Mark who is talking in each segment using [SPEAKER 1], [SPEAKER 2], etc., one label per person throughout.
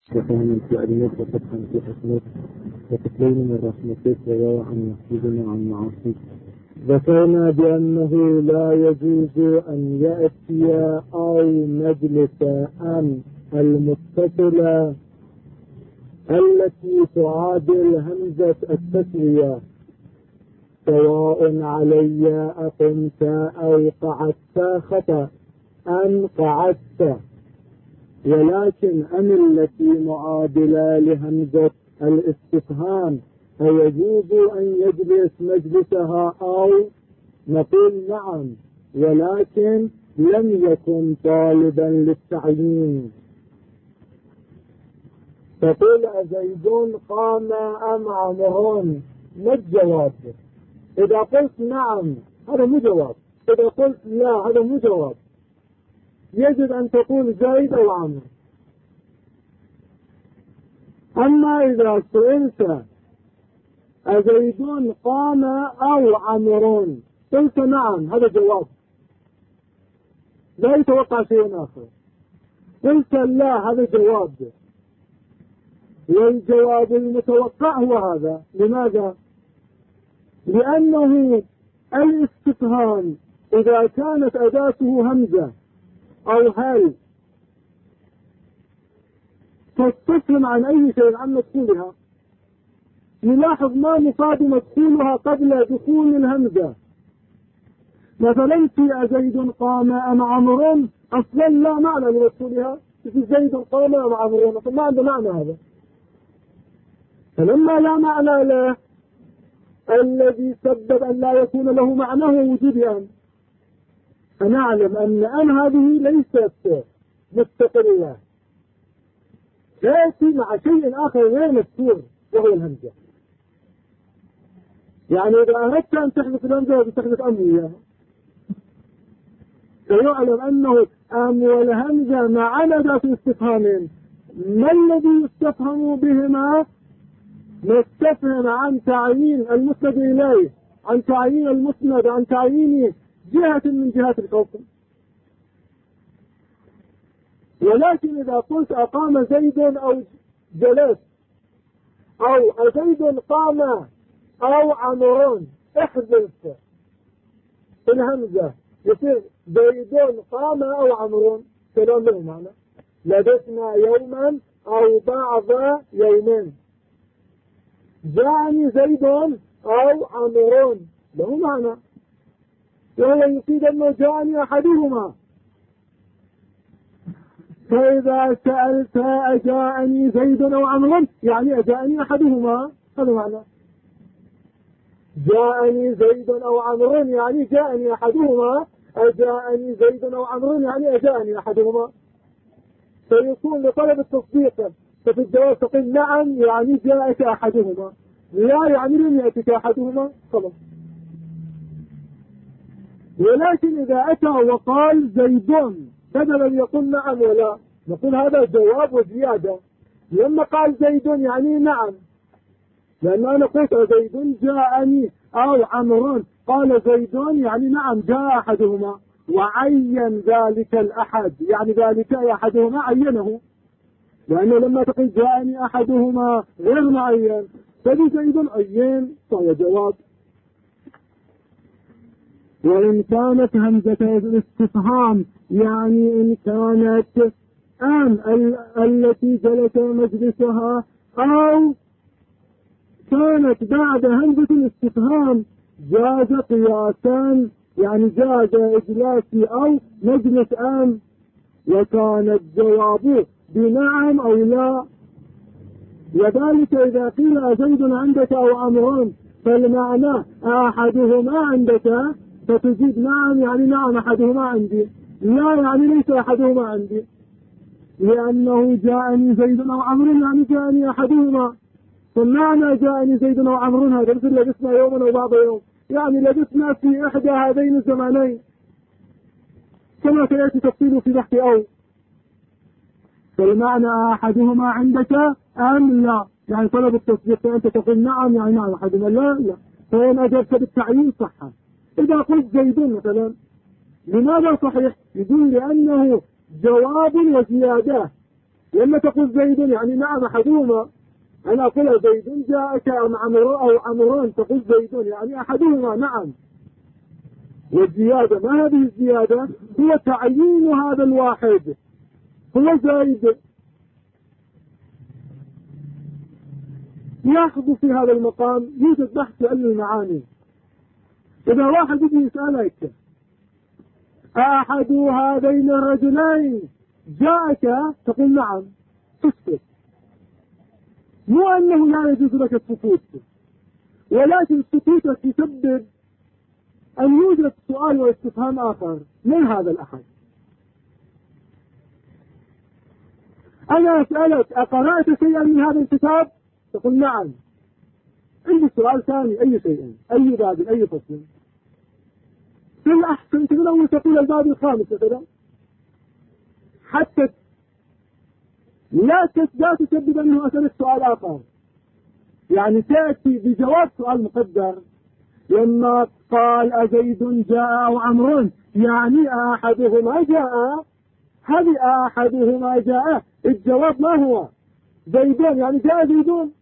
[SPEAKER 1] وفهما في علمك وفتحا في حكمك وتقليل من رحمتك ويوعا يحفظنا عن معاصيك. ذكرنا بأنه لا يجوز أن يأتي أو مجلس أن المتصلة التي تعادل همزة التسوية سواء علي أقمت أو قعدت خطأ أن قعدت، ولكن أن التي معادلة لهمزة الاستفهام فيجوز أن يجلس مجلسها أو نقول نعم ولكن لم يكن طالبا للتعيين. تقول أزيد قام أم عمرو؟ ما الجواب؟ إذا قلت نعم هذا مو جواب، إذا قلت لا هذا مو جواب. يجب أن تقول زيد أو عمرو. أما إذا سئلت أزيد قام أو عمرو قلت نعم هذا جواب لا يتوقع شيء آخر. قلت لا هذا جواب، والجواب المتوقع هو هذا. لماذا؟ لأنه الاستفهام إذا كانت أداته همزة أو هل تستفهم عن أي شيء عن مدخولها. نلاحظ ما مفاد مدخولها قبل دخول الهمزة. مثلا في زيد قام أم عمرو أصلا لا معنى لمدخولها، في زيد قام أم عمرو ما عنده معنى هذا. فلما لا معنى له الذي سبب أن لا يكون له معنى هو وجود أن. فنعلم أن هذه ليست مستقلة، تأتي مع شيء آخر غير مذكور وهو الهمزة. يعني إذا أردت أن تحذف الهمزة بتحذف أم وياها، فيعلم أنه أم والهمزة مع أداة استفهامين. ما الذي يستفهم بهما؟ نستفهم عن تعيين المسند إليه، عن تعيين المسند، عن تعيين جهة من جهات الحكم. ولكن إذا قلت أقام زيد أو جلس أو زيد قام أو عمرون احذف الهمزة يصير زيد قام أو عمرون كلام له معنى. لبثنا يوما أو بعض يومين. جاءني زيد أو عمرون له معنى، وهو يفيد أنه جاءني أحدهما. فإذا سألت أجاءني زيد أو عمرو يعني أجاءني أحدهما، هذا معنى. جاءني زيد أو عمرو يعني جاءني أحدهما، أجاءني زيد أو عمرو يعني أجاءني أحدهما. فيكون لطلب التصديق، ففي الجواب تقول نعم يعني جاءك أحدهما، لا يعني لم يأتك أحدهما، خلاص. ولكن إذا أتى وقال زيد بدلا يقول نعم ولا، نقول هذا جواب وزيادة. لما قال زيد يعني نعم، لأن أنا قلت زيد جاءني أو عمرو، قال زيد يعني نعم جاء أحدهما، وعين ذلك الأحد يعني ذلك أحدهما عينه. لأنه لما تقول جاءني أحدهما غير معين، فبزيد عين فهو جواب. وإن كانت همزة الاستفهام يعني إن كانت التي جلس مجلسها أو كانت بعد همزة الاستفهام جاز قياسا، يعني جاز إجلاسي أو مجلس وكان الجواب بنعم أو لا. وذلك إذا قيل زيد عندك أو عمرو فالمعنى أحدهما عندك فتجيب نعم يعني نعم أحدهما عندي، لا يعني ليس أحدهما عندي، لأنه جاءني زيد أو عمرو يعني جاءني أحدهما. فالمعنى جاءني زيد أو عمرو هذا مثل لبسنا يوما أو بعض يوم، يعني لبسنا في إحدى هذين الزمانين، كما سيأتي تفصيله في بحث أو. فالمعنى أحدهما عندك أم لا، يعني طلب التصديق، فأنت تقول نعم يعني نعم أحدهما، لا. فإن أجبت بالتعيين صحة. إذا قلت زيد مثلا لماذا صحيح؟ يقول لأنه جواب وزيادة، لما تقول زيد يعني نعم أحدهما، أنا أقول زيد جاءك أم عمرو أو عمرون، تقول زيد يعني أحدهما نعم. والزيادة ما هذه الزيادة؟ هو تعيين هذا الواحد، هو زيد. ياخذ في هذا المقام يوجد بحث في علم المعاني. إذا واحد يجي يسألك أحد هذين الرجلين جاءك، تقول نعم، تسكت. مو أنه لا يجوز لك السكوت، ولكن سكوتك يسبب أن يوجد سؤال واستفهام آخر من هذا الأحد. أنا أسألك أقرأت شيئا من هذا الكتاب؟ تقول نعم. عندي سؤال ثاني، أي شيء، أي باب، أي فصل. في الأحسن من أول تقول الباب الخامس مثلا، حتى لا تسبب أنه أسألك سؤال آخر، يعني تأتي بجواب سؤال مقدر. لما قال أزيد جاء أو عمرون يعني أحدهما جاء، هذه أحدهما جاء، الجواب ما هو؟ زيدون يعني جاء زيدون،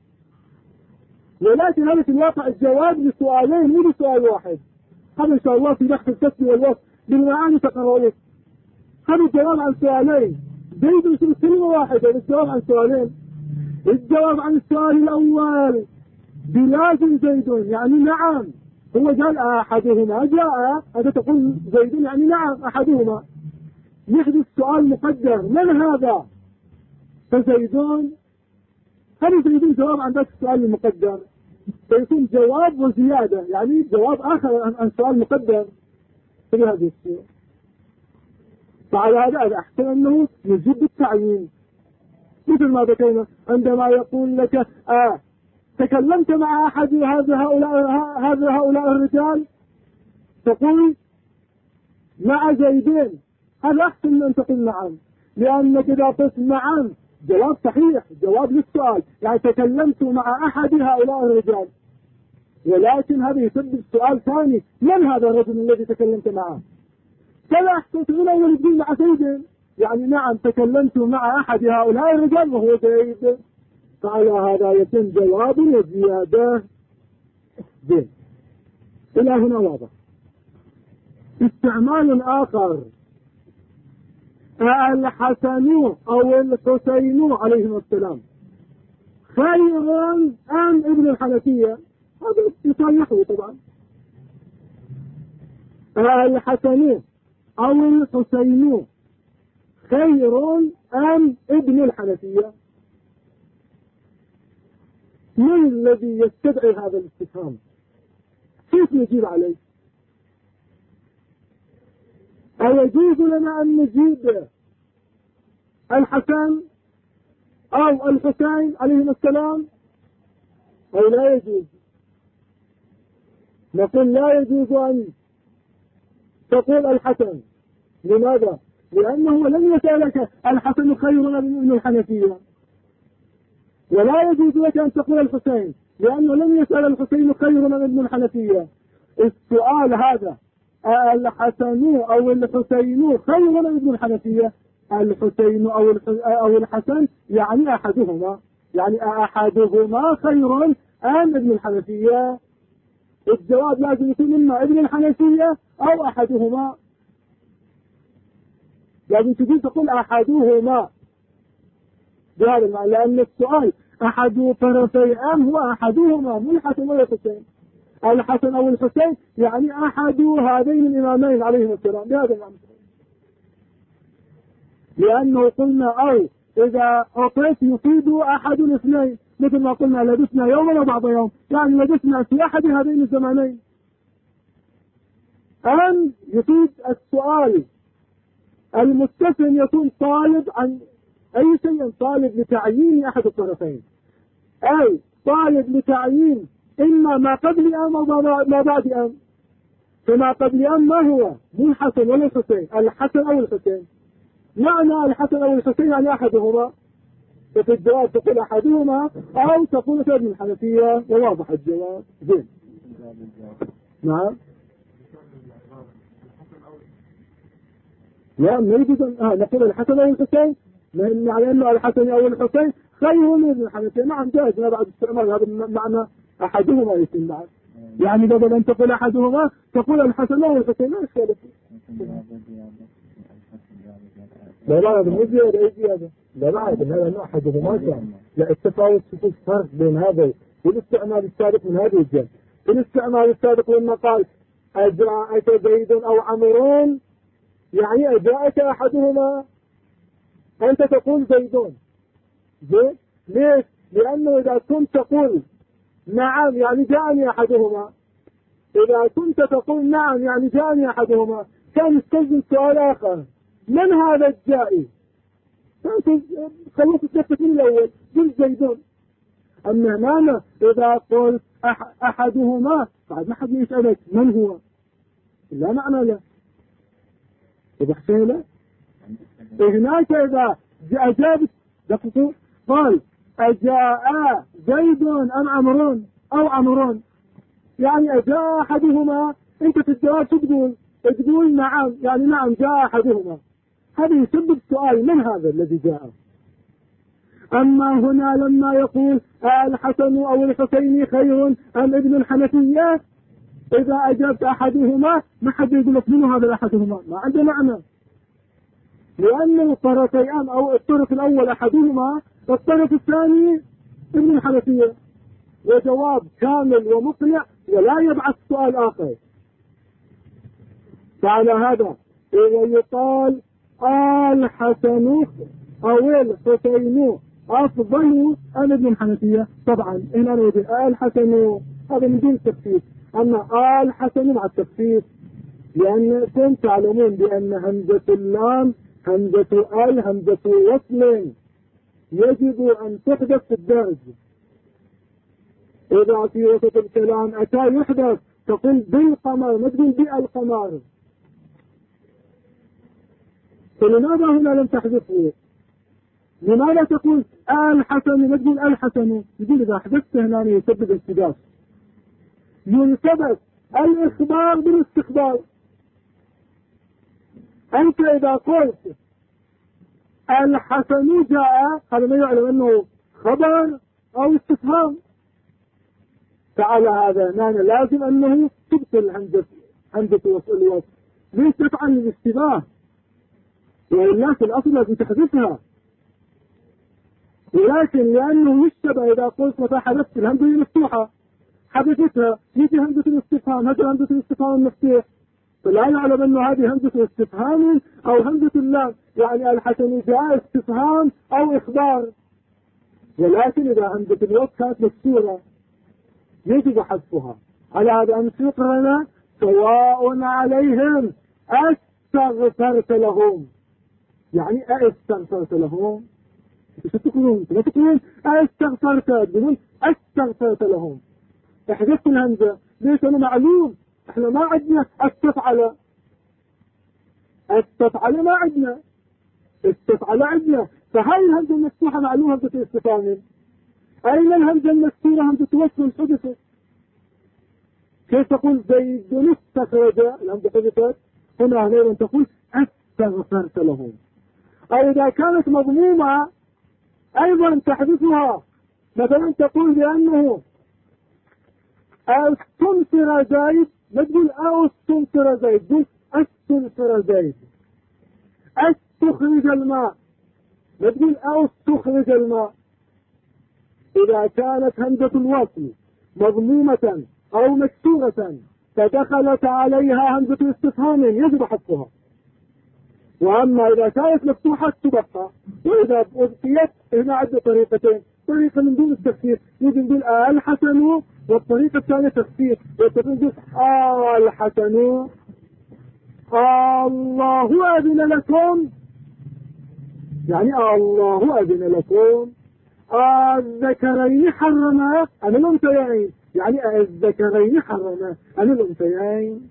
[SPEAKER 1] ولكن هذا في الواقع الجواب لسؤالين مو لسؤال واحد. هذا إن شاء الله في بحث الكسب والوصف بالمعاني تقرأوه. هذا الجواب عن سؤالين، زيد يصير كلمة واحدة، الجواب عن سؤالين. الجواب عن السؤال الأول بلازم زيد يعني نعم، هو قال أحدهما جاء، هذا تقول زيد يعني نعم أحدهما. يحدث سؤال مقدر، من هذا؟ فزيدون، هل زيدون جواب عن ذاك السؤال المقدر؟ فيكون جواب وزيادة، يعني جواب آخر عن سؤال مقدر في هذه الصورة. فعلى هذا الأحسن أنه يجب بالتعيين، مثل ما ذكرنا عندما يقول لك تكلمت مع أحد هؤلاء الرجال، تقول مع زيدين، هذا أحسن من أن تقول نعم، لأنك إذا قلت نعم جواب صحيح، جواب للسؤال، يعني تكلمت مع أحد هؤلاء الرجال، ولكن هذا يسبب سؤال ثاني، من هذا الرجل الذي تكلمت معه؟ فلا أحسن من أول الدين مع زيد، يعني نعم تكلمت مع أحد هؤلاء الرجال وهو زيد. فعلى هذا يتم جواب وزيادة. زين، إلى هنا واضح. استعمال آخر، الحسن أو الحسين عليهم السلام خير أم ابن الحنفية؟ هذا مثال نحوي طبعا. الحسن أو الحسين خير أم ابن الحنفية؟ من الذي يستدعي هذا الاستفهام؟ كيف نجيب عليه؟ أيجوز لنا أن نجيب الحسن أو الحسين عليهم السلام أو لا يجوز؟ نقول لا يجوز أن تقول الحسن. لماذا؟ لأنه لم يسألك الحسن خير من الحنفية، ولا يجوز لك أن تقول الحسين لأنه لم يسأل الحسين خير من ابن الحنفية. السؤال هذا الحسن أو الحسين خير من ابن الحنفية، الحسين أو الحسن يعني أحدهما، يعني أحدهما خير أم ابن الحنفية؟ الجواب لازم يكون إما ابن الحنفية أو أحدهما، لازم تجي تقول أحدهما بهذا المعنى، لأن السؤال أحد طرفي أم هو أحدهما، مو الحسن ولا الحسين. الحسن أو الحسين يعني أحد هذين الإمامين عليهم السلام بهذا المعنى، لأنه قلنا أو إذا أعطيت يفيد أحد الاثنين، مثل ما قلنا لبسنا يوما وبعض يوم، يعني لبسنا في أحد هذين الزمانين. أم يفيد السؤال المستفهم يكون طالب عن أي شيء، طالب لتعيين أحد الطرفين، أي طالب لتعيين إما ما قبل أم أو ما بعد أم. فما قبل أم ما هو؟ مو الحسن ولا الحسين، الحسن أو الحسين. معنى الحسن أو الحسين يعني أحدهما، ففي الجواب تقول أحدهما أو تقول ابن الحنفية، وواضح الجواب. زين، نعم. لا، ما يجوز نقول الحسن أو الحسين، على أنه الحسن أو الحسين خير من ابن الحنفية. نعم جائز ما بعد استعمال هذا المعنى أحدهما يتم بعد، يعني بدل أن تقول أحدهما تقول الحسن أو الحسين ما إشكال فيه. لا هذا مو زيادة، أي زيادة؟ لا هذا أنه أحدهما كان. لا التفاوت في الفرق بين هذا والاستعمال السابق من هذه الجهة. في الاستعمال السابق لما قال أجاءك زيد أو عمرون يعني أجاءك أحدهما، أنت تقول زيدون. ليش؟ لأنه إذا كنت تقول نعم يعني جاءني أحدهما، إذا كنت تقول نعم يعني جاءني أحدهما كان يستلزم سؤال آخر، من هذا الجائي؟ خلصت نفسك من الأول قل زيدون. أما هنا إذا قلت أحدهما بعد ما حد يسألك من هو، لا معنى له. وضحت له؟ هناك إذا أجاب دقيقة قال أجاء زيد أم عمرون أو عمرون، يعني أجاء أحدهما، أنت في الجواب تقول نعم، يعني نعم جاء أحدهما، هذا يسبب سؤال من هذا الذي جاء. أما هنا لما يقول الحسن أو الحسين خير أم ابن الحنفية، إذا أجبت أحدهما ما حد يقول لك من هذا أحدهما، ما عنده معنى، لأن الطرفين أو الطرف الأول أحدهما والطرف الثاني ابن الحنفية، وجواب كامل ومقنع ولا يبعث سؤال آخر. فعلى هذا إذا يقال الحسن أو الحسين أفضل أم ابن الحنفية، طبعا هنا نقول الحسن هذا من دون تخفيف، أما الحسن مع التخفيف، لأنكم تعلمون بأن همزة اللام همزة همزة وصل يجب أن تحدث في الدرج. إذا في وسط الكلام أتى يحدث تقول بالقمر ما تقول بالقمر، فلماذا هنا لم تحدثه؟ لماذا تقول الحسن ما تقول الحسن؟ يقول إذا حدثت هنا يسبب التباس، ينسبب الإخبار بالاستخبار. أنت إذا قلت الحسن جاء هذا ما يعلم أنه خبر أو استفهام، فعلى هذا معنى لازم أنه تبطل همزة الوصف. ليش تفعل الاشتباه؟ وإلا في الأصل لازم تحذفها، ولكن لأنه يشتبه إذا قلت متى حذفت الهمزة مفتوحة حذفتها يجي همزة الاستفهام، هذا همزة الاستفهام المفتوح، فلا يعلم أنه هذه همزة استفهام أو همزة اللام، يعني الحسن جاء استفهام أو إخبار. ولكن إذا همزة الوصف كانت مكسورة يجب حذفها. على هذا أن شكرنا سواء عليهم استغفرت لهم، يعني استغفرت لهم، ايش تقولون؟ لا تقولون استغفرت، تقولون استغفرت لهم. احذفت الهمزة، ليش؟ أنا معلوم احنا ما عندنا استفعل، استفعل ما عندنا، استفعل عندنا، فهاي الهمزة المفتوحة معلومة همزة الاستفهام. أين الهمزة المكسورة همزة وصل حدثت؟ كيف تقول زيد استخرج الهمزة حدثت؟ هنا أيضا تقول استغفرت لهم. أو إذا كانت مضمومة أيضا تحذفها، مثلا تقول بأنه استنفر زيد، ما تقول استنفر زيد، تقول استنفر زيد. استخرج الماء، ما تقول استخرج الماء. إذا كانت همزة الوصل مضمومة أو مكسورة فدخلت عليها همزة الاستفهام يجب حذفها. وأما إذا كانت مفتوحة تبقى، وإذا أبقيت هنا عدة طريقتين، طريقة من دون التخفيف يجب نقول الحسن، والطريقة الثانية تخفيف وتقول الحسن الله أذن لكم، يعني الله أذن لكم. الذكرين حرما أم الأنثيين، يعني الذكرين حرما أم الأنثيين.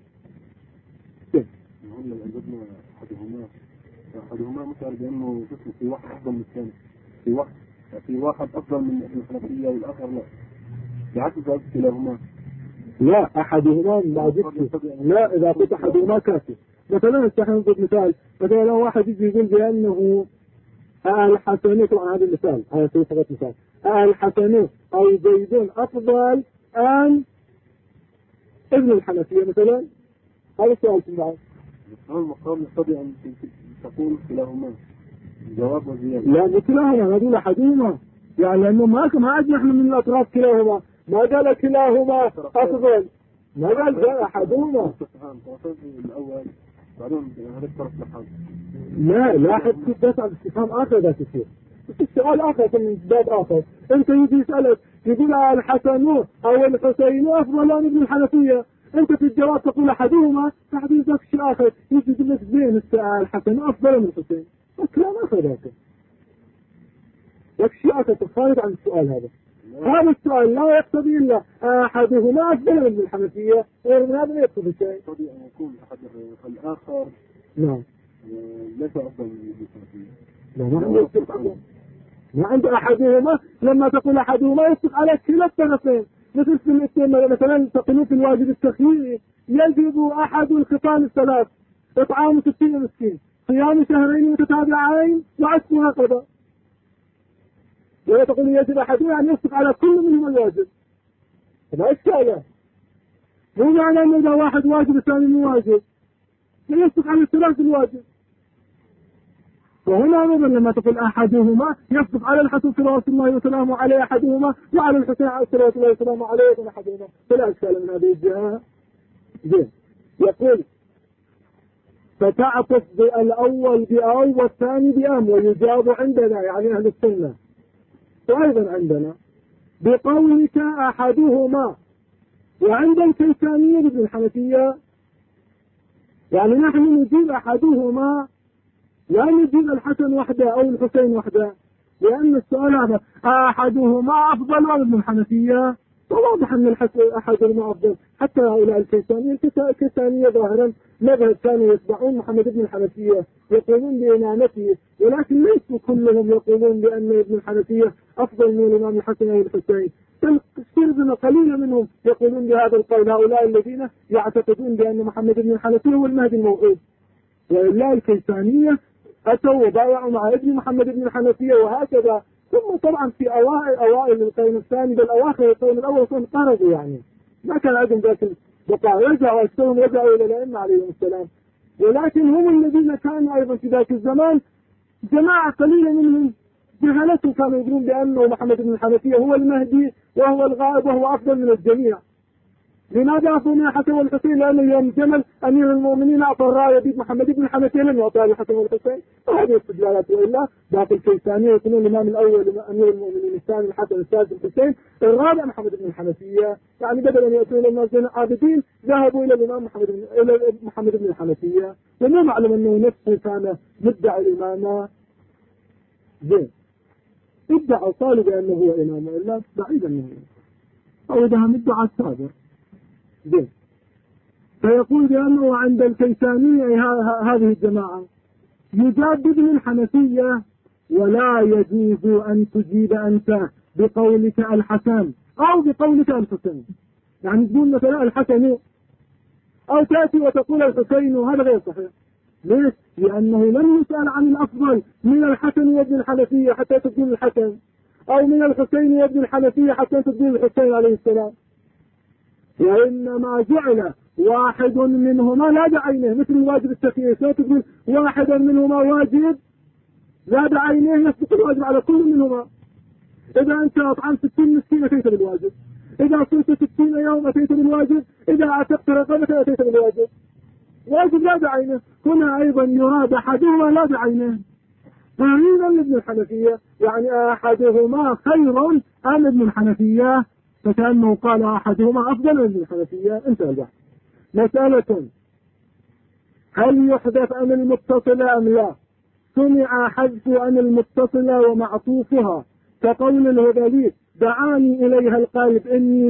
[SPEAKER 2] أحدهما مثل بأنه جسم في واحد أفضل من الثاني، في واحد أفضل من الحنفية والآخر لا، بعكس ذلك كلاهما.
[SPEAKER 1] لا أحدهما ما جسم، لا إذا قلت أحدهما كافي. مثلا نحن نضرب مثال، مثلا واحد يجي يقول بأنه الحسن، طبعا هذا المثال، هذا فقط مثال، الحسن أو زيد أفضل أم ابن الحنفية مثلا؟ هذا السؤال في بعض.
[SPEAKER 2] المقام يستطيع أن تقول كلاهما جواب وزيادة.
[SPEAKER 1] لا مو كلاهما، نقول أحدهما، يعني لأنه ما أجمع من الأطراف كلاهما، ما قال كلاهما أفضل، ما قال أحدهما.
[SPEAKER 2] الأول بعدين هذا الطرف لحظ.
[SPEAKER 1] لا لاحظ كيف دفع باستفهام آخر ذات الشيء، السؤال آخر من باب آخر. أنت يجي يسألك يقول الحسن أو الحسين أفضل من ابن الحنفية، أنت في الجواب تقول أحدهما، بعد ذاك شيء آخر يجي يقول لك زين الحسن أفضل من الحسين، كلام آخر ذاك شيء آخر تخارج عن السؤال هذا. هذا السؤال لا يقتضي إلا أحدهما أفضل من ابن الحنفية، غير من هذا لا يقتضي شيء.
[SPEAKER 2] يقتضي أن يكون أحد الآخر
[SPEAKER 1] نعم
[SPEAKER 2] ليس أفضل من ابن الحنفية.
[SPEAKER 1] لا ما عند أحدهما، لما تقول أحدهما يصدق على كلا الطرفين، مثل مثلا تقولون في الواجب التخييري يجب أحد الخصال الثلاث: إطعام 60 مسكين، صيام شهرين متتابعين، وعتق رقبة. ولا تقول يجب أحدهما يعني يصدق على كل منهم الواجب، هذا إشكال. مو معنى أنه إذا واحد واجب الثاني مو واجب، يصدق على الثلاث الواجب. وهنا أيضا لما تقول أحدهما يصدق على الحسن صلوات الله وسلامه عليه أحدهما، وعلى الحسين صلوات الله وسلامه عليه أيضا أحدهما، فلا إشكال من هذه الجهة. زين، يقول فتعطف الأول بأو والثاني بأم، ويجاب عندنا يعني أهل السنة وأيضا عندنا بقولك أحدهما، وعند الكيسانية ابن الحنفية يعني نحن نجيب أحدهما، لا نجيب الحسن وحده أو الحسين وحده، لأن السؤال هذا أحدهما أفضل من ابن الحنفية، وواضح أن أحدهما أفضل. حتى هؤلاء الكيسانية ظاهرا مذهب كانوا يتبعون محمد بن الحنفية، يقولون بإمامته، ولكن ليسوا كلهم يقولون بأن ابن الحنفية أفضل من الإمام الحسن أو الحسين، بل شرذمة قليلة منهم يقولون بهذا القول، هؤلاء الذين يعتقدون بأن محمد بن الحنفية هو المهدي الموعود. وإلا الكيسانية أتوا وبايعوا مع ابن محمد بن الحنفية وهكذا. ثم طبعا في أوائل القرن الثاني بل أواخر القرن الأول انقرضوا، يعني ما كان عندهم ذاك البقاء، رجعوا إلى الأئمة عليهم السلام. ولكن هم الذين كانوا أيضا في ذاك الزمان جماعة قليلة منهم جهلتهم كانوا يقولون بأنه محمد بن الحنفية هو المهدي وهو الغائب وهو أفضل من الجميع. لماذا أعطوا من الحسن والحسين؟ لأن يوم جمل أمير المؤمنين أعطى الراية بيد محمد بن الحنفية لم يعطى الحسن والحسين، وهذه استدلالات. وإلا باقي الكيسانية يكونون الإمام الأول أمير المؤمنين، الثاني الحسن، الثالث الحسين، الرابع محمد بن الحنفية. يعني بدل أن يأتون إلى الناس عابدين ذهبوا إلى الإمام محمد بن الحنفية، وما معلوم أنه نفسه كان مدعي الإمامة. زين، ادعى قالوا بأنه هو إمام، إلا بعيدا منه، أو إذا مدعى السابر. زين، فيقول بأنه عند الكيسانية هذه الجماعة يجاب ابن الحنفية، ولا يجوز أن تجيب أنت بقولك الحسن أو بقولك الحسين. يعني تقول مثلا الحسن أو تأتي وتقول الحسين، وهذا غير صحيح. ليش؟ لأنه لم يسأل عن الأفضل من الحسن وابن الحنفية حتى تقول الحسن، أو من الحسين وابن الحنفية حتى تقول الحسين عليه السلام، وإنما جعل واحد منهما لا بعينه، مثل الواجب التخيير، تقول واحدا منهما واجب لا بعينه يسبق الواجب على كل منهما. إذا أنت أطعمت 60 مسكين أتيت بالواجب، إذا صمت 60 يوم أتيت بالواجب، إذا أعتقت رقبة أتيت بالواجب، واجب لا بعينه. هنا أيضا يراد أحدهما لا بعينه، قريبا لابن الحنفية، يعني أحدهما خير أم ابن الحنفية، فكأنه قال أحدهما أفضل من ابن الحنفية. انتهى البحث. مسألة: هل يحذف أن المتصلة أم لا؟ سمع حذف أن المتصلة ومعطوفها كقول الهذلي: دعاني إليها القالب إني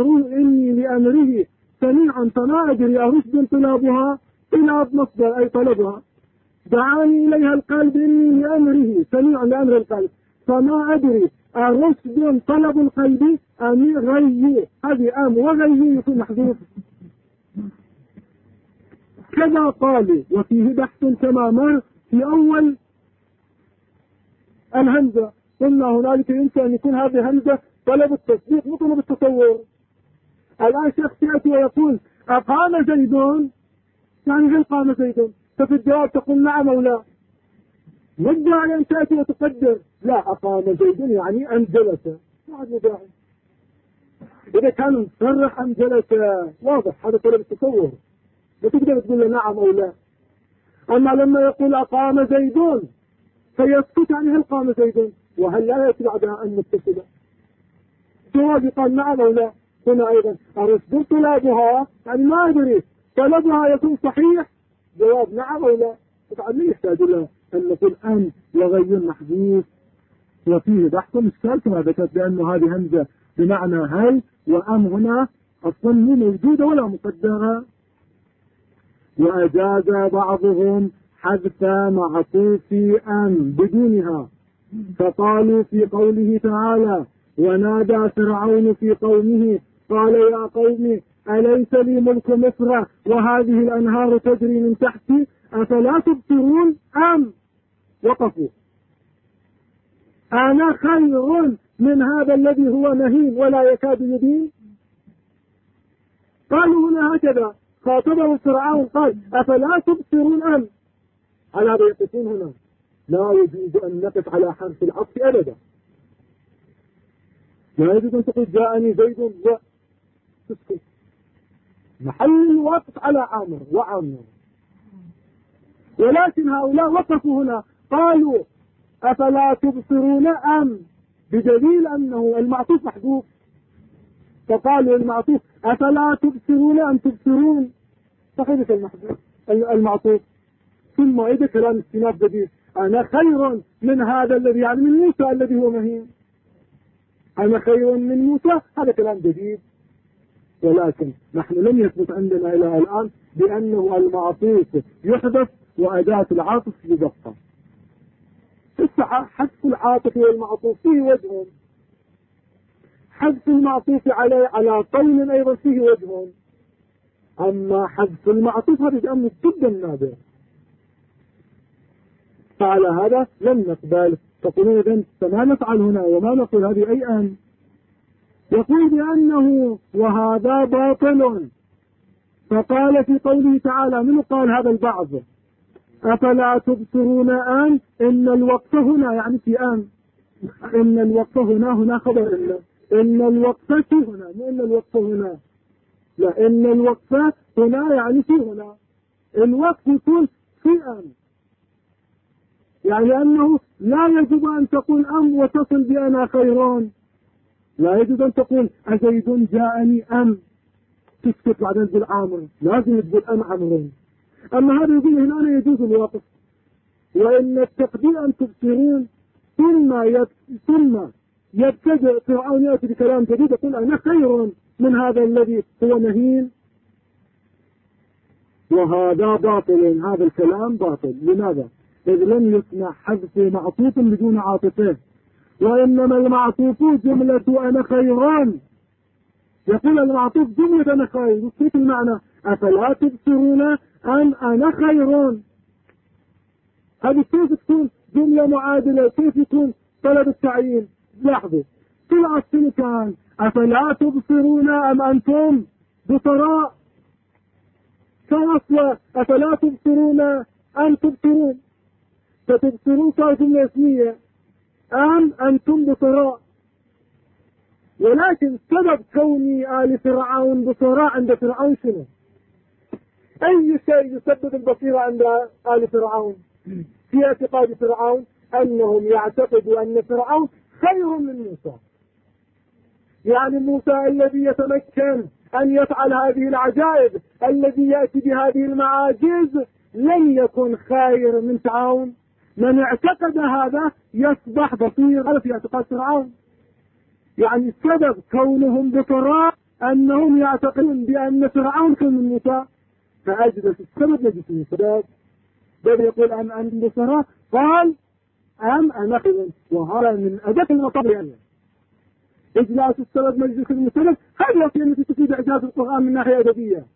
[SPEAKER 1] لأمره سميعا فما أدري أرشد طلابها، طلاب مصدر أي طلبها. دعاني إليها القلب إني لأمره سميع لأمر القلب، فما أدري أرشد طلب القلب أم غي، هذه أم وغي يكون محذوف. كذا قال، وفيه بحث كما مر في أول الهمزة. قلنا هنالك يمكن أن يكون هذه همزة طلب التصديق مو طلب التصور. الآن شخص يأتي ويقول أقام زيدون، يعني هل قام زيدون؟ ففي الجواب تقول نعم أو لا. نبدأ على أن تأتي وتقدر لا أقام زيدون يعني أن جلس، ما عاد مداعي. إذا كان مصرح أن جلس واضح هذا طلب التصور، وتقدر تقول له نعم أو لا. أما لما يقول أقام زيدون فيسكت يعني هل قام زيدون، وهل لا يأتي بعدها أن متصلة. جواب قال نعم أو لا. هنا أيضا أرسل طلبها يعني ما أدري طلبها يكون صحيح، جواب نعم أو لا. طبعا لا يحتاج لها أن نقول أن وغير محذوف وفيه بحث إشكال كما ذكرت بأن هذه همزة بمعنى هل، وأم هنا أصلا مو موجودة ولا مقدرة. وأجاز بعضهم حذف معطوف أن بدونها، فقالوا في قوله تعالى ونادى فرعون في قومه قال يا قوم أليس لي ملك مصر وهذه الأنهار تجري من تحتي أفلا تبصرون أم وقفوا أنا خير من هذا الذي هو مهين ولا يكاد يبين. قالوا هنا هكذا خاطبه فرعون قال أفلا تبصرون أم. على هذا يقفون هنا لا يجوز أن نقف على حرف العطف أبدا. لا يجوز أن تقول جاءني زيد وتسكت، محل الوقف على عامر وعامر. ولكن هؤلاء وقفوا هنا قالوا أفلا تبصرون أم بدليل أنه المعطوف محذوف، فقالوا المعطوف أفلا تبصرون أم تبصرون فحدث المعطوف. ثم إذا كلام استئناف جديد أنا خير من هذا الذي يعني من موسى الذي هو مهين، أنا خير من موسى هذا كلام جديد. ولكن نحن لم يثبت عندنا إلى الآن بأنه المعطوف يحدث وأداة العاطف يبقى. حذف العاطف والمعطوف فيه وجه، حذف المعطوف على قول أيضا فيه وجه، أما حذف المعطوف هذا أمر جدا نادر. فعلى هذا لم نقبل. تقولون إذن فما نفعل هنا وما نقول هذه أي أن يقول بأنه وهذا باطل. فقال في قوله تعالى من قال هذا البعض أفلا تبصرون أن إن الوقت هنا يعني في أن إن الوقت هنا خبر إن الوقت في هنا مو إن الوقت هنا، لا إن الوقت هنا يعني في هنا. الوقت يكون في أن يعني أنه لا يجب أن تقول أم وتصل بأنا خيرون، لا يجب أن تقول أزيد جاءني أم تسكت بعدين تقول عامر، لازم تقول أم عمرين. أما هذا يقول هنا أنا يجوز الوقف. وإن التقدير أن تبصرون ثم يبتدئ فرعون يأتي بكلام جديد يقول أنا خير من هذا الذي هو مهين، وهذا باطل. هذا الكلام باطل. لماذا؟ إذ لم يسمع حذف معطوف بدون عاطفه، وإنما المعطوف جملة أنا خيران. يقول المعطوف جملة أنا خير وكيف المعنى أفلا تبصرون أن أنا خيران. هذه كيف تكون جملة معادلة؟ كيف يكون طلب التعيين؟ لاحظوا في الأصل كان أفلا تبصرون أم أنتم بصراء، كان أصلا أفلا تبصرون أم تبصرون، فتبصرون صار جملة اسمية أم أنتم بصراء. ولكن سبب كوني آل فرعون بصراء عند فرعون شنو؟ أي شيء يسبب البصيرة عند آل فرعون؟ في اعتقاد فرعون أنهم يعتقدوا أن فرعون خير من موسى، يعني موسى الذي يتمكن أن يفعل هذه العجائب الذي يأتي بهذه المعاجز لن يكن خير من فرعون. من اعتقد هذا يصبح بصير. هذا في اعتقاد فرعون. يعني سبب كونهم بصراء أنهم يعتقدون بأن فرعون خير من موسى، فأجلس السبب نجس من السبب. بدأ يقول أم بصراء قال أم أنا خير، وهذا من أدق المطلب. يعني إجلاس السبب مجلس المسبب هذه التي تفيد إعجاز القرآن من ناحية أدبية.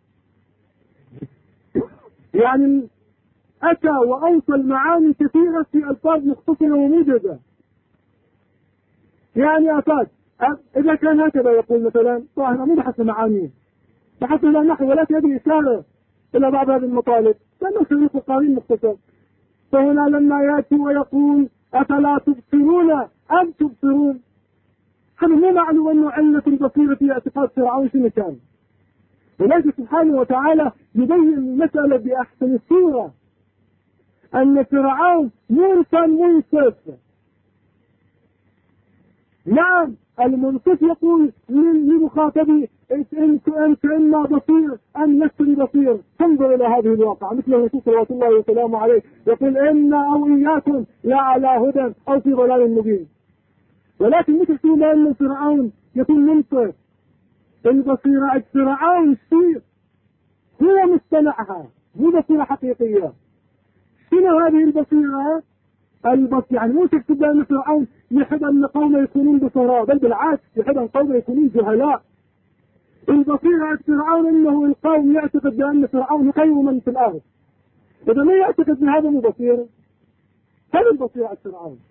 [SPEAKER 1] يعني أتى وأوصل معاني كثيرة في ألفاظ مختصرة وموجزة يعني أفاد. إذا كان هكذا يقول مثلا طبعا مو بحث معانيه، بحث إلى النحو، ولكن هذه إشارة إلى بعض هذه المطالب لأنه شريط القانون مختصر. فهنا لما يأتي ويقول أفلا تبصرون أم تبصرون، هذا مو معلوم أنه علة البصيرة في اعتقاد فرعون شنو كان، ولكن سبحانه وتعالى يبين المسألة بأحسن الصورة أن فرعون مو إنسان منصف. نعم المنصف يقول لمخاطبه أنت إما بصير أم لست ببصير، تنظر إلى هذه الواقع، مثل الرسول صلى الله عليه وسلم عليه يقول إنا أو إياكم لا على هدى أو في ضلال مبين. ولكن مثل تقول أن فرعون يكون منصف. البصيرة عند فرعون شيء هو مصطنعها، مو بصيرة حقيقية. شنو هذه البصيرة؟ يعني مو تكتب أن فرعون يحب أن قوم يكونون بصراء، بل بالعكس يحب أن قوم يكونون جهلاء. البصيرة عند فرعون أنه القوم يعتقد بأن فرعون خير من في الأرض، إذا ما يعتقد بهذا مو بصيرة. هذا البصيرة عند فرعون.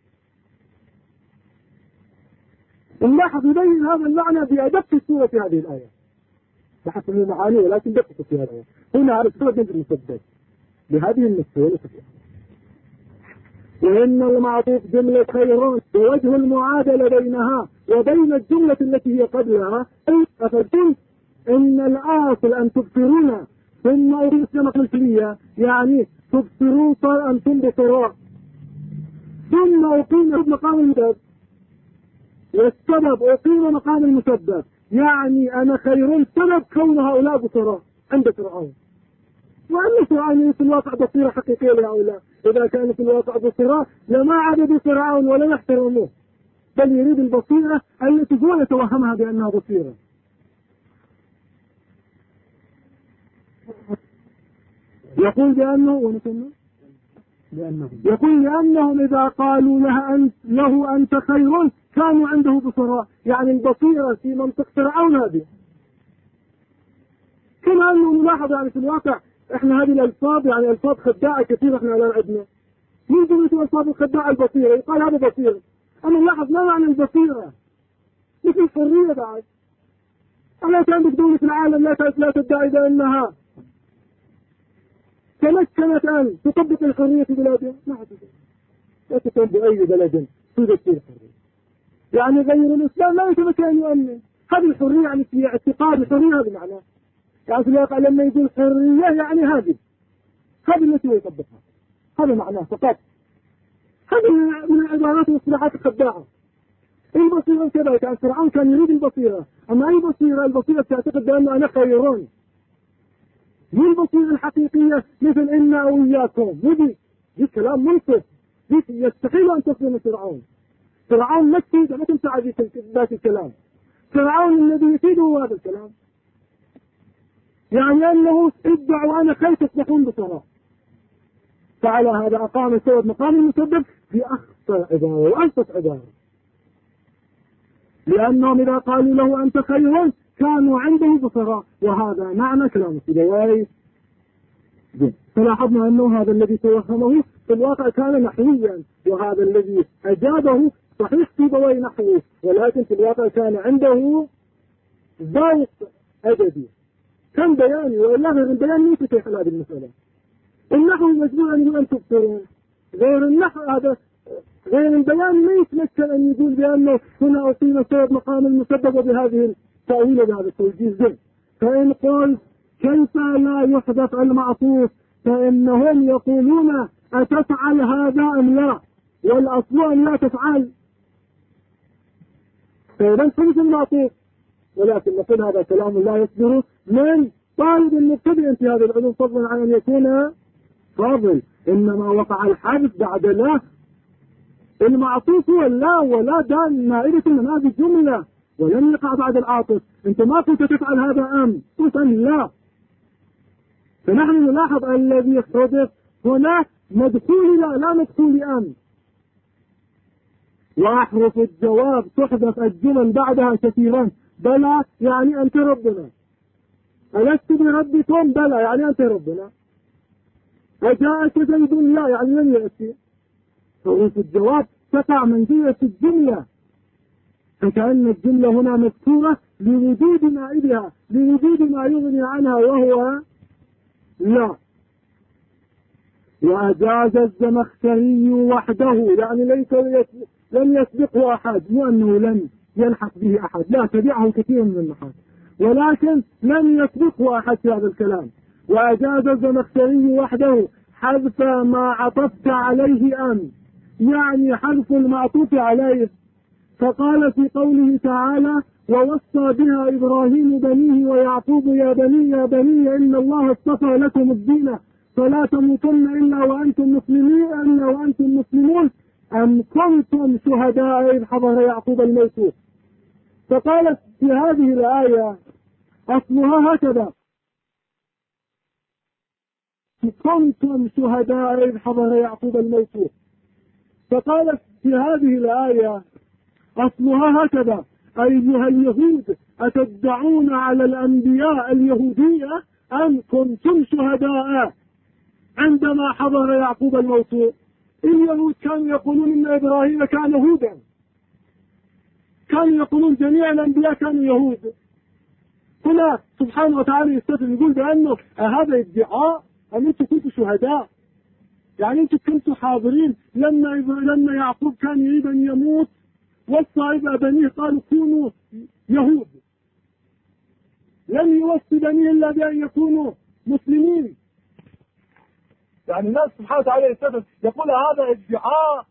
[SPEAKER 1] نلاحظ يبين هذا المعنى بأدق السورة في هذه الآية، بحث من المعاني ولكن دقق في هذه الآية. هنا على السورة جنب المسدد بهذه النصوص. وإن المعطوف جملة خيرون، ووجه المعادلة بينها وبين الجملة التي هي قبلها أفدتم إن الآصل أن تبصرون ثم أرسل الكلية، يعني تبصرون أنتم بصراء ثم أقيم مقام المسبب، والسبب أقيم مقام المسبب، يعني أنا خير سبب كون هؤلاء بصراء عند فرعون. وأن فرعون في الواقع بصيرة حقيقية لهؤلاء، إذا كان في الواقع بصيرة لما عبدوا فرعون ولا يحترموه، بل يريد البصيرة التي هو يتوهمها بأنها بصيرة. يقول لأنهم إذا قالوا له أنت خير كانوا عنده بصراء، يعني البصيرة في منطق فرعون هذه. كما أنه نلاحظ يعني في الواقع احنا هذه الألفاظ يعني ألفاظ خداعة كثيرة احنا الآن عندنا، من جملة الألفاظ الخداعة البصيرة، يقال هذا بصيرة. أنا نلاحظ ما معنى البصيرة؟ مثل الحرية بعد. ألا كانت دولة العالم لا تدعي بأنها تمكنت أن تطبق الحرية في بلادها؟ ما حدث. لا تكون بأي بلد توجد فيه الحرية. يعني غير الإسلام لا يتمكن أن يؤمن. هذه الحرية يعني في اعتقاد الحرية، هذا معناه. يعني في الواقع لما يقول حرية يعني هذه التي هو يطبقها، هذا معناه فقط. هذه من العبارات والاصطلاحات الخداعة. البصيرة كذا، كان فرعون كان يريد البصيرة، أما أي بصيرة؟ البصيرة تعتقد بأن أنا خيرون. من البصيرة الحقيقية مثل إنا أو إياكم، دي كلام منصف، يستحيل أن تصل من فرعون. فرعون ما تنفع ذات الكلام. فرعون الذي يفيده هذا الكلام، يعني أنه ادعوا أنا خير تصبحون بصراء. فعلى هذا أقام السبب مقام المسبب في أخطر عبارة وألطف عبارة، لأنهم إذا قالوا له أنت خير كانوا عنده بصراء، وهذا معنى كلام السبوي. فلاحظنا أنه هذا الذي توهمه في الواقع كان نحويا، وهذا الذي أجابه صحيح سبوي نحوه، ولكن في الواقع كان عنده ذوق أدبي، كان بياني، وإلا غير البيان ليس في حل هذه المسألة. النحو مجبور أن يقول أن تبصرون، غير النحو هذا غير البيان ما يتمكن أن يقول بأنه هنا أصيب سبب مقام المسبب وبهذه التأويل وبهذا التوجيه. فإن قلت كيف لا يحدث المعطوف، فإنهم يقولون أتفعل هذا أم لا، والأصل أن لا تفعل، فإذا خلص المعطوف. ولكن نقول هذا كلام لا يصدر من طالب المبتدئ في هذا العلوم، فضلا عن أن يكون فاضل. إنما وقع الحدث بعد لا. المعطوف هو لا، ولا دال نائبة من هذه الجملة، ولم يقع بعد العاطف. أنت ما كنت تفعل هذا أم، قلت لا. فنحن نلاحظ الذي حدث هنا مدخول لا مدخول أم. وأحرف الجواب تحدث الجمل بعدها كثيرا. بلى يعني أنت ربنا، ألست بربكم؟ بلى يعني أنت ربنا. أجاءك زيد؟ لا يعني لم يأتي. حروف الجواب تقع من جهة الجملة فكأن الجملة هنا مذكورة لوجود نائبها، لوجود ما يغني عنها، وهو لا. وأجاز الزمخشري وحده، يعني لم يسبقه أحد، مو أنه لم يلحق به أحد، لا، تبعه كثير من النحاة، ولكن لم يسبقه أحد في هذا الكلام. وأجاز الزمخشري وحده حذف ما عطفت عليه أن، يعني حذف المعطوف عليه. فقال في قوله تعالى: ووصى بها إبراهيم بنيه ويعقوب يا بني إن الله اصطفى لكم الدين فلا تموتن إلا وأنتم مسلمون أم كنتم شهداء إذ حضر يعقوب الموت. فقالت في هذه الآية أصلها هكذا: كنتم شهداء إذ حضر يعقوب الموت. فقالت في هذه الآية أصلها هكذا: أيها اليهود أتدعون على الأنبياء اليهودية أم كنتم شهداء عندما حضر يعقوب الموت. اليهود كانوا يقولون إن إبراهيم كان يهودا، كانوا يقولون جميع الأنبياء كانوا يهود. هنا سبحانه وتعالى يستدل يقول بأنه هذا ادعاء أن أنتم كنتم شهداء، يعني أنتم كنتم حاضرين لما يعقوب كان يريد أن يموت وصى بنيه قالوا كونوا يهود، لم يوصي بنيه إلا بأن يكونوا مسلمين. يعني الناس سبحانه وتعالى يستدل يقول هذا ادعاء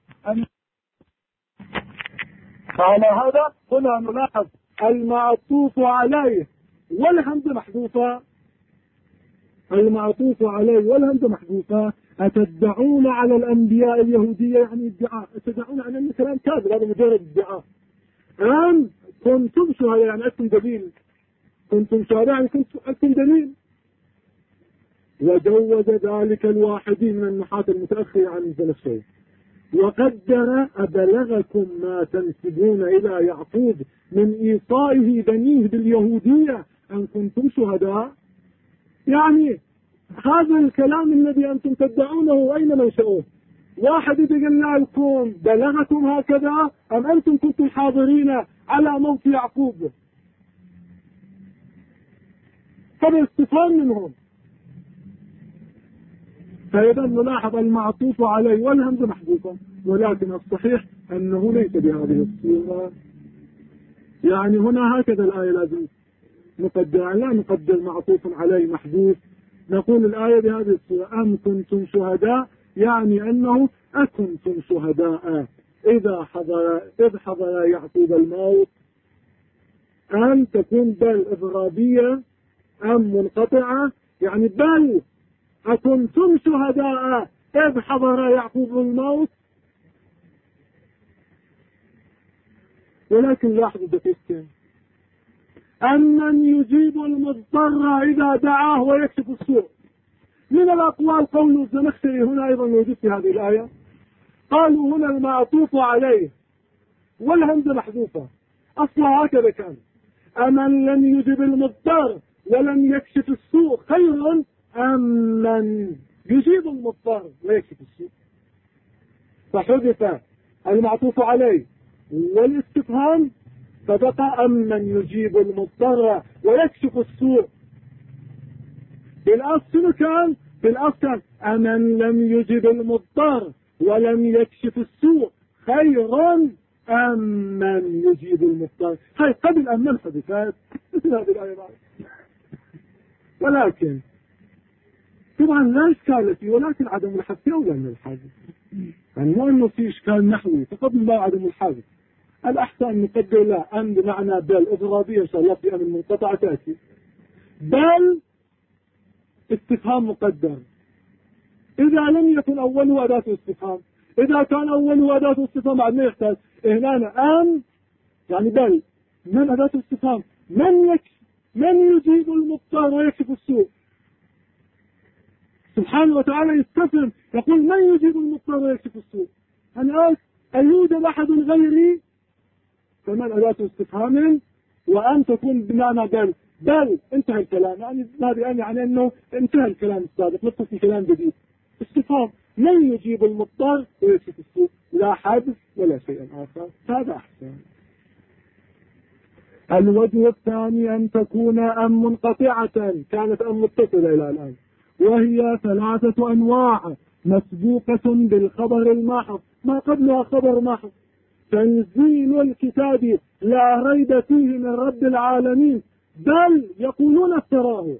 [SPEAKER 1] فعلى هذا هنا نلاحظ المعطوف عليه والهمزة محذوفة، المعطوف عليه والهمزة محذوفة. أتدعون على الأنبياء اليهودية يعني ادعاء، أتدعون على أن كلام كاذب، هذا مجرد ادعاء. أم كنتم شهداء يعني أنتم دليل، كنتم شهداء يعني أنتم دليل. وجوز ذلك الواحدين من النحاة المتأخر عن الزمخشري. وقدر أبلغكم ما تنسبون إلى يعقوب من إيصائه بنيه باليهودية أن كنتم شهداء، يعني هذا الكلام الذي أنتم تدعونه أين منشأه؟ واحد يقول لكم بلغكم هكذا أم أنتم كنتم حاضرين على موت يعقوب؟ هذا استفهام منهم. فإذا نلاحظ المعطوف عليه والهمزة محذوفة، ولكن الصحيح أنه ليس بهذه الصورة. يعني هنا هكذا الآية لازم نقدر، لا نقدر معطوف عليه محذوف، نقول الآية بهذه الصورة: أم كنتم شهداء، يعني أنه أكنتم شهداء إذ حضر يعقوب الموت. أم تكون بل إضرابية، أم منقطعة، يعني بل أكنتم شهداء إذ حضر يعقوب الموت. ولكن لاحظوا دقيقتين: أمن يجيب المضطر إذا دعاه ويكشف السوء. من الأقوال قول الزمخشري هنا أيضا موجود في هذه الآية، قالوا هنا المعطوف عليه والهمزة محذوفة، أصلا هكذا كان: أمن لم يجب المضطر ولم يكشف السوء خير أم من يجيب المضطر ويكشف السوء. فحذف المعطوف عليه والاستفهام فبقى أمن يجيب المضطر ويكشف السوء. بالأصل كان أمن لم يجب المضطر ولم يكشف السوء خيرا أم من يجيب المضطر. هاي قبل أن نلحظ مثل هذه الآية بعد. ولكن طبعا لا إشكال فيه، ولكن عدم الحذف أولى من الحذف، يعني مو أنه في إشكال نحوي فقط من باب عدم الحذف. الأحسن نقدر لا أم بمعنى بل إضرابية إن شاء الله في أمن منقطعة تأتي، بل استفهام مقدر إذا لم يكن أوله أداة استفهام. إذا كان أوله أداة استفهام بعد ما يحتاج هنا أم يعني بل من أداة استفهام، من يجيب المضطر ويكشف السوء. سبحانه وتعالى يستفهم يقول من يجيب المضطر ويكشف السوء. أنا أيوجد أحد غيري، فمن أداة استفهام وأن تكون بمعنى بل انتهى الكلام، يعني هذا يعني أنه انتهى الكلام السابق، ندخل في كلام جديد. استفهام من يجيب المضطر ويكشف السوء، لا حدث ولا شيء آخر، هذا أحسن. الوجه الثاني أن تكون أم منقطعة، كانت أم متصلة إلى الآن، وهي 3 أنواع: مسبوقة بالخبر الماحظ، ما قبلها خبر ماحظ، تنزيل الكتاب لا ريب فيه من رب العالمين، بل يقولون افتراه.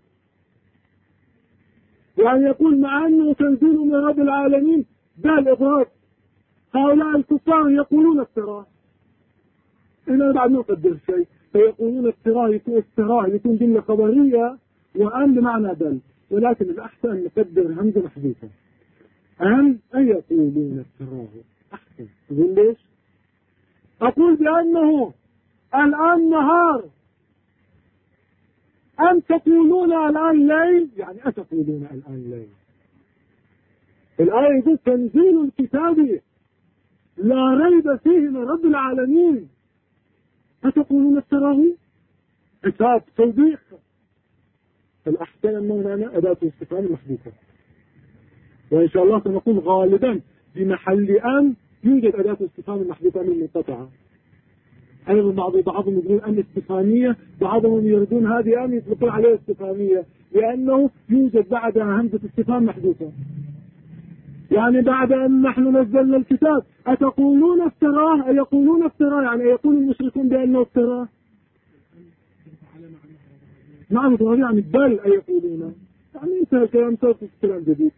[SPEAKER 1] يعني يقول مع أنه تنزيل من رب العالمين بل إضراب، هؤلاء الكفار يقولون افتراه. إلا بعد نقدر شيء، فيقولون افتراه يكون جملة خبرية وأن بمعنى بل، ولكن الأحسن أن نقدر همزة محذوفة، أن يقولون افتراه أحسن. تقول ليش؟ أقول بأنه الآن نهار، أم تقولون الآن ليل، يعني أتقولون الآن ليل. الآية يقول تنزيل الكتاب لا ريب فيه من رب العالمين، أتقولون افتراه؟ حساب توبيخ. الأحسن أنه هنا أداة الاستفهام محذوفة، وإن شاء الله سنقول غالبا بمحل أن يوجد أداة الاستفهام المحذوفة من المنقطعة. أيضا بعضهم يقولون أن استفهامية، بعضهم يردون هذه أن يطلقون عليها استفهامية، لأنه يوجد بعدها همزة استفهام محذوفة. يعني بعد أن نحن نزلنا الكتاب أتقولون افتراه، أيقولون افتراه، يعني يقول المشركون بأنه افتراه. نعم يعني بل أيقولون، يعني انتهى الكلام، صار كلام جديد.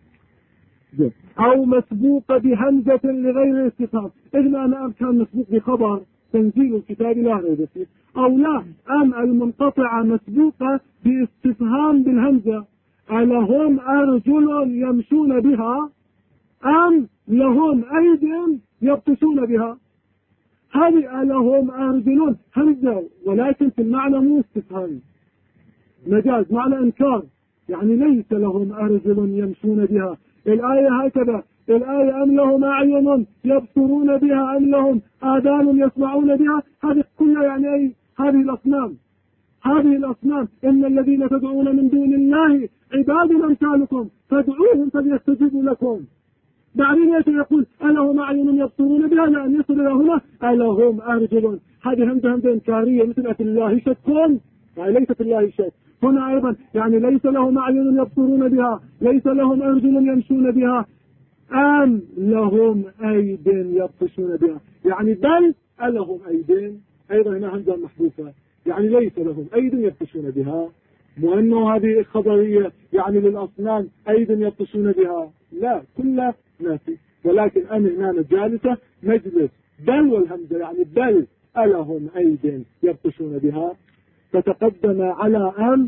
[SPEAKER 1] أو مسبوق بهمزة لغير استفهام، إذا أنا كان مسبوق بخبر تنزيل الكتاب لا ريب فيه، أو لا أم المنقطعة مسبوقة باستفهام بالهمزة، ألهم أرجل يمشون بها أم لهم أيد يبطشون بها. هذه ألهم أرجل همزة، ولكن في المعنى مو استفهام، مجاز، معنى إنكار، يعني ليس لهم أرجل يمشون بها. الآية هكذا، الآية أم لهم أعين يبصرون بها أم لهم آذان يسمعون بها، هذه كلها يعني أي هذه الأصنام، هذه الأصنام إن الذين تدعون من دون الله عباد أمثالكم فادعوهم فليستجيبوا لكم. بعدين يقول ألهم أعين يبصرون بها، لأن يصل إلى هنا ألهم أرجل، هذه همزة إنكارية مثل أفي الله شك، يعني ليس في الله شك. هنا أيضا يعني ليس لهم أعين يبصرون بها، ليس لهم أرجل يمشون بها، أم لهم أيد يبطشون بها، يعني بل ألهم أيدين، أيضا هنا همزة محذوفة، يعني ليس لهم أيد يبطشون بها، مو أنه هذه خبرية يعني للأصنام أيد يبطشون بها، لا، كلها نافي، ولكن أم هنا جالسة مجلس بل والهمزة، يعني بل ألهم أيد يبطشون بها. فتقدم على أم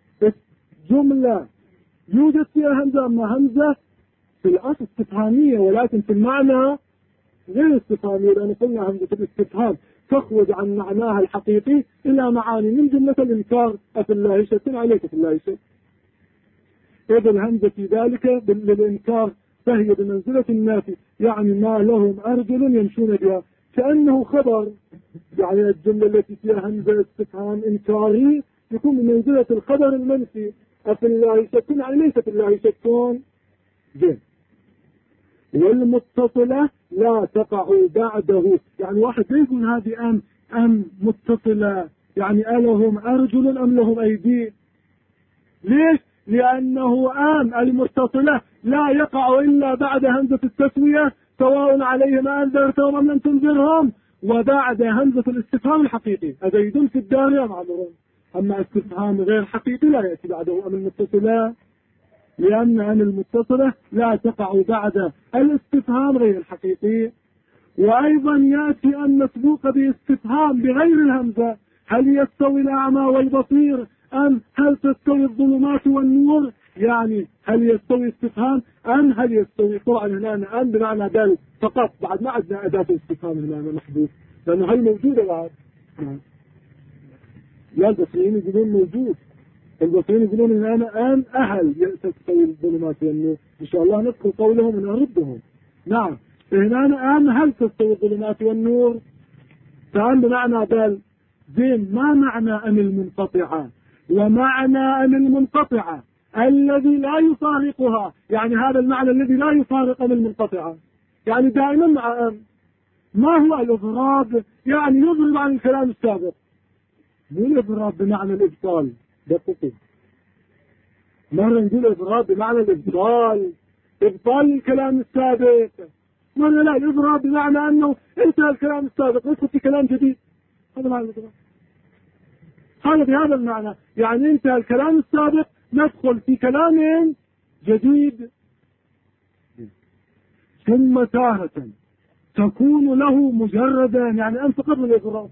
[SPEAKER 1] جملة يوجد فيها همزة، أما همزة في الأصل استفهامية، ولكن في المعنى غير استفهامية، لأن قلنا همزة الاستفهام تخرج عن معناها الحقيقي إلى معاني من جملة الإنكار، أفي الله شك عليك في الله شك. إذا الهمزة في ذلك للإنكار فهي بمنزلة النافي، يعني ما لهم أرجل يمشون بها، كأنه خبر، يعني الجملة التي فيها همزة استفهام إنكاري يكون بمنزلة الخبر المنفي، أفي الله شك يعني ليس في الله شك. جيد. والمتصلة لا تقع بعده، يعني واحد يقول هذه أم متصلة، يعني ألهم أرجل أم لهم أيدي. ليش؟ لأنه أم المتصلة لا يقع إلا بعد همزة التسوية، سواء عليهم أنذرتهم أم لم تنذرهم، وبعد همزة الاستفهام الحقيقي، أزيد في الدار أم عمرون. أما استفهام غير حقيقي لا يأتي بعده أم المتصلة، لأن أم المتصلة لا تقع بعد الاستفهام غير الحقيقي. وأيضا يأتي أن مسبوق باستفهام بغير الهمزة، هل يستوي الأعمى والبصير أم هل تستوي الظلمات والنور، يعني هل يستوي استفهام أم هل يستوي. طبعا هنا أم بمعنى بل فقط، بعد ما عندنا أداة الاستفهام هنا محدود، لأنه هل موجودة بعد. لا، البصريين يقولون موجود، البصريين يقولون إن أنا أم أهل تستوي الظلمات والنور، إن شاء الله ندخل قولهم ونردهم. نعم، هنا أنا أم هل تستوي الظلمات والنور، فأم بمعنى بل. زين، ما معنى أم المنقطعة؟ ومعنى أم المنقطعة الذي لا يفارقها، يعني هذا المعنى الذي لا يفارق أم المنقطعة، يعني دائما مع أم. ما هو الإضراب؟ يعني يضرب عن الكلام السابق، مو الإضراب بمعنى الإبطال، دقيقة. مرة نقول إضراب بمعنى الإبطال، إبطال الكلام السابق. مرة لا، الإضراب بمعنى أنه انتهى الكلام السابق ندخل في كلام جديد. هذا معنى الإضراب، هذا بهذا المعنى، يعني انتهى الكلام السابق ندخل في كلام جديد. ثم تارة تكون له مجردا، يعني أن فقط الإضراب،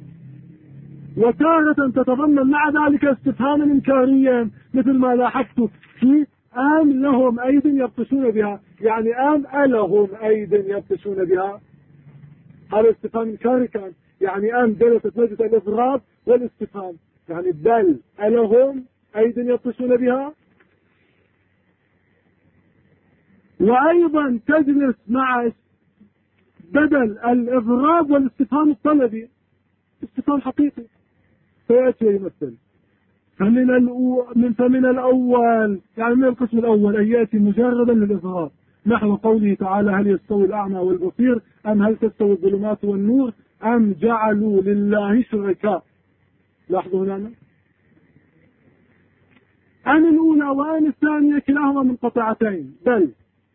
[SPEAKER 1] وتارة تتضمن مع ذلك استفهاما إنكاريا، مثل ما لاحظت في أم لهم أيد يبطشون بها، يعني أم ألهم أيد يبطشون بها، هذا استفهام إنكاري كان، يعني أم دلت مجلس الإضراب والاستفهام، يعني بل ألهم أيد يبطشون بها. وأيضا تجلس مع بدل الإضراب والاستفهام الطلبي استفهام حقيقي، فيأتي يمثل. فمن الأول، يعني من القسم الأول أن يأتي مجردا للإضراب، نحو قوله تعالى هل يستوي الأعمى والبصير أم هل تستوي الظلمات والنور أم جعلوا لله شركاء. لاحظوا هنا أن الأولى وأن الثانية كلاهما منقطعتين، بل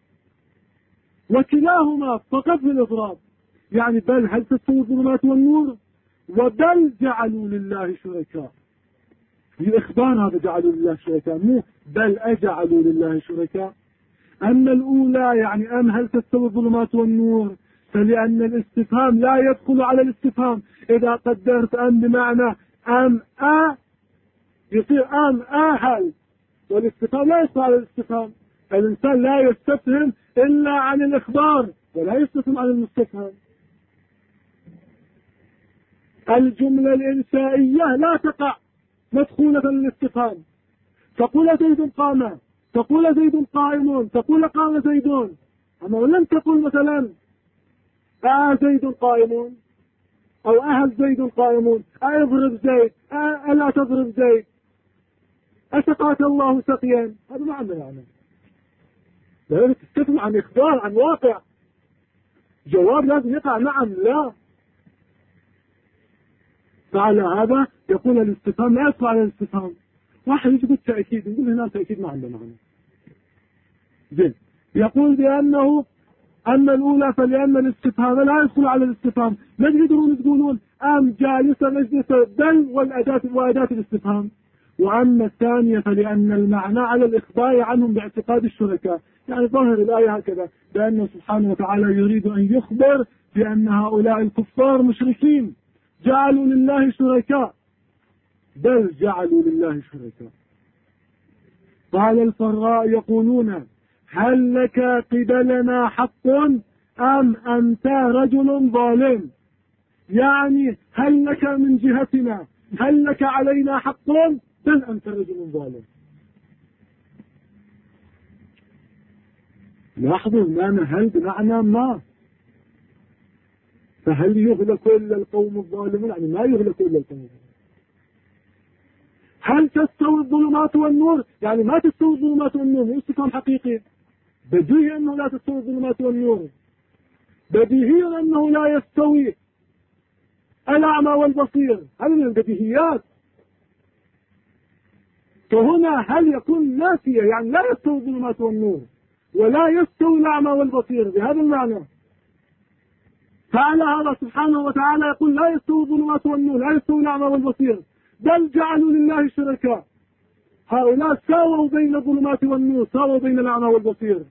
[SPEAKER 1] وكلاهما فقط للإضراب، يعني بل هل تستوي الظلمات والنور وبل جعلوا لله شركاء. الإخبار هذا جعلوا لله شركاء، مو بل أجعلوا لله شركاء. أما الأولى يعني أم هل تستوي الظلمات والنور، فلأن الاستفهام لا يدخل على الاستفهام. إذا قدرت أم بمعنى أم يصير أم هل، والاستفهام لا يدخل على الاستفهام. الإنسان لا يستفهم إلا عن الإخبار ولا يستفهم عن المستفهم. الجملة الإنشائية لا تقع مدخولة للاستفهام. تقول زيد قام، تقول زيد قائم، تقول قام زيدون، أما لم تقل مثلا زيد قائمون أو أهل زيد قائمون، أضرب زيد، ألا تضرب زيد، أسقاك الله سقيا. هذا معنى يعني لا تستفهم عن إخبار عن واقع. جواب لازم يقع نعم لا. فعلى هذا يقول الاستفهام لا يدخل على الاستفهام. واحد يجي بالتأكيد، يقول هنا تأكيد ما عنده معنى. زين، يقول بأنه أما الأولى فلأن الاستفهام لا يدخل على الاستفهام. ما تقدرون تقولون أم جالسة مجلسة بل وأداة الاستفهام. وأما الثانية فلأن المعنى على الإخبار عنهم باعتقاد الشركاء، يعني ظاهر الآية هكذا، بأنه سبحانه وتعالى يريد أن يخبر بأن هؤلاء الكفار مشركين جعلوا لله شركاء، بل جعلوا لله شركاء. قال الفراء يقولون هل لك قبلنا حق أم أنت رجل ظالم، يعني هل لك من جهتنا، هل لك علينا حق بل أنت رجل ظالم. لاحظوا معنى هل بمعنى ما، فهل يهلك إلا القوم الظالمون، يعني ما يهلك إلا القوم الظالمون. هل تستوي الظلمات والنور، يعني ما تستوي الظلمات والنور، مو استفهام حقيقي. بديهي أنه لا تستوي الظلمات والنور، بديهي أنه لا يستوي الأعمى والبصير، هذه من البديهيات. فهنا هل يكون نافية، يعني لا يستوي الظلمات والنور ولا يستوي الأعمى والبصير بهذا المعنى. فعلى هذا سبحانه وتعالى يقول لا يستوي الظلمات والنور، لا يستوي الأعمى والبصير، بل جعلوا لله شركاء. هؤلاء ساووا بين الظلمات والنور، ساووا بين الأعمى والبصير.